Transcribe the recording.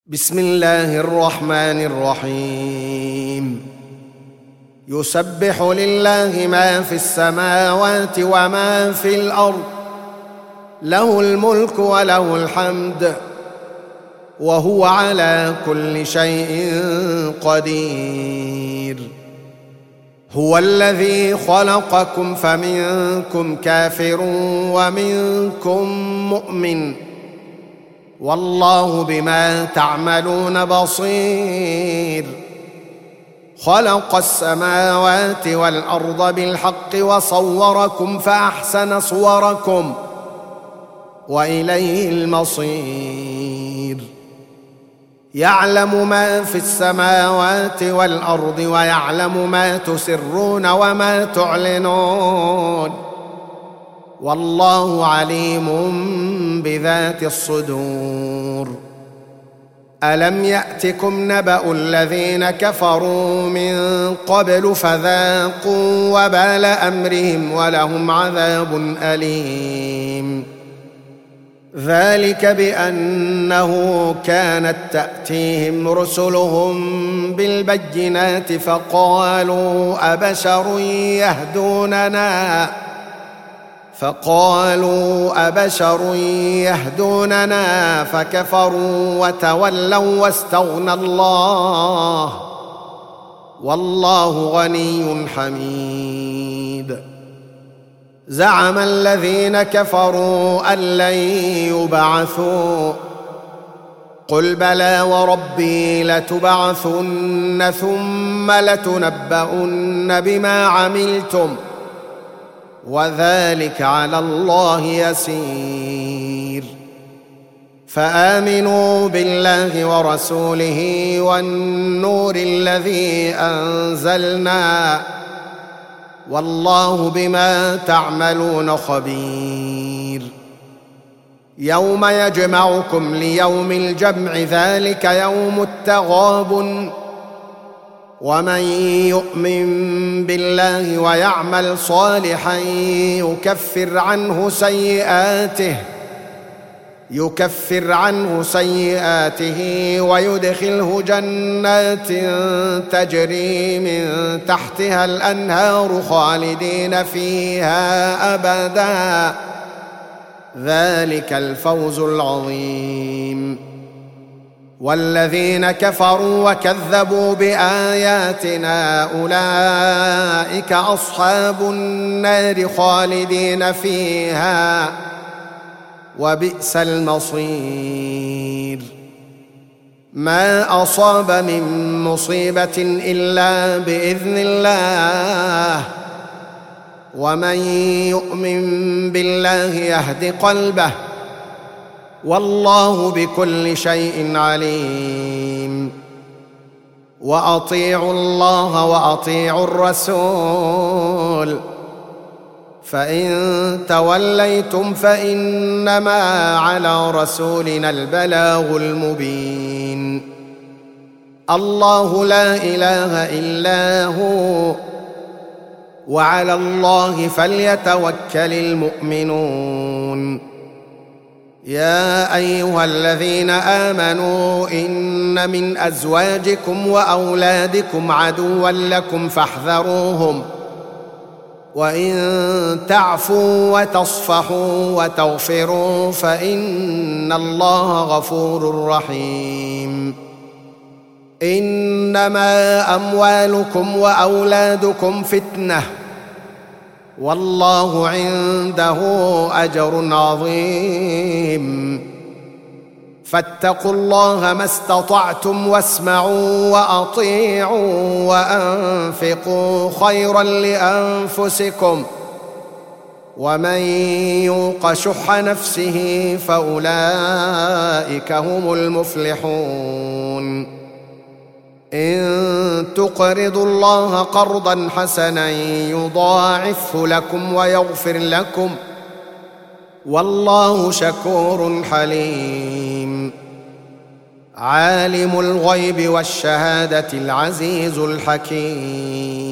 بسم الله الرحمن الرحيم. يسبح لله ما في السماوات وما في الأرض، له الملك وله الحمد، وهو على كل شيء قدير. هو الذي خلقكم فمنكم كافر ومنكم مؤمن، والله بما تعملون بصير. خلق السماوات والأرض بالحق وصوركم فأحسن صوركم وإليه المصير. يعلم ما في السماوات والأرض ويعلم ما تسرون وما تعلنون، والله عليم بذات الصدور. ألم يأتكم نبأ الذين كفروا من قبل فذاقوا وبال أمرهم ولهم عذاب أليم. ذلك بأنه كانت تأتيهم رسلهم بالبينات فقالوا أبشر يهدوننا فكفروا وتولوا واستغنى الله، والله غني حميد. زعم الذين كفروا أن لن يبعثوا، قل بلى وربي لتبعثن ثم لتنبؤن بما عملتم، وذلك على الله يسير. فآمنوا بالله ورسوله والنور الذي أنزلنا، والله بما تعملون خبير. يوم يجمعكم ليوم الجمع، ذلك يوم التغابن. ومن يؤمن بالله ويعمل صالحا يكفر عنه سيئاته ويدخله جنات تجري من تحتها الأنهار خالدين فيها أبدا، ذلك الفوز العظيم. والذين كفروا وكذبوا بآياتنا أولئك أصحاب النار خالدين فيها، وبئس المصير. ما أصاب من مصيبة إلا بإذن الله، ومن يؤمن بالله يهد قلبه، والله بكل شيء عليم. وأطيعوا الله وأطيعوا الرسول، فإن توليتم فإنما على رسولنا البلاغ المبين. الله لا إله إلا هو، وعلى الله فليتوكل المؤمنون. يا أيها الذين آمنوا إن من أزواجكم وأولادكم عدوا لكم فاحذروهم، وإن تعفوا وتصفحوا وتغفروا فإن الله غفور رحيم. إنما أموالكم وأولادكم فتنة، والله عنده أجر عظيم. فاتقوا الله ما استطعتم واسمعوا وأطيعوا وأنفقوا خيرا لأنفسكم، ومن يوق شح نفسه فأولئك هم المفلحون. إن تقرضوا الله قرضا حسنا يضاعفه لكم ويغفر لكم، والله شكور حليم. عالم الغيب والشهادة العزيز الحكيم.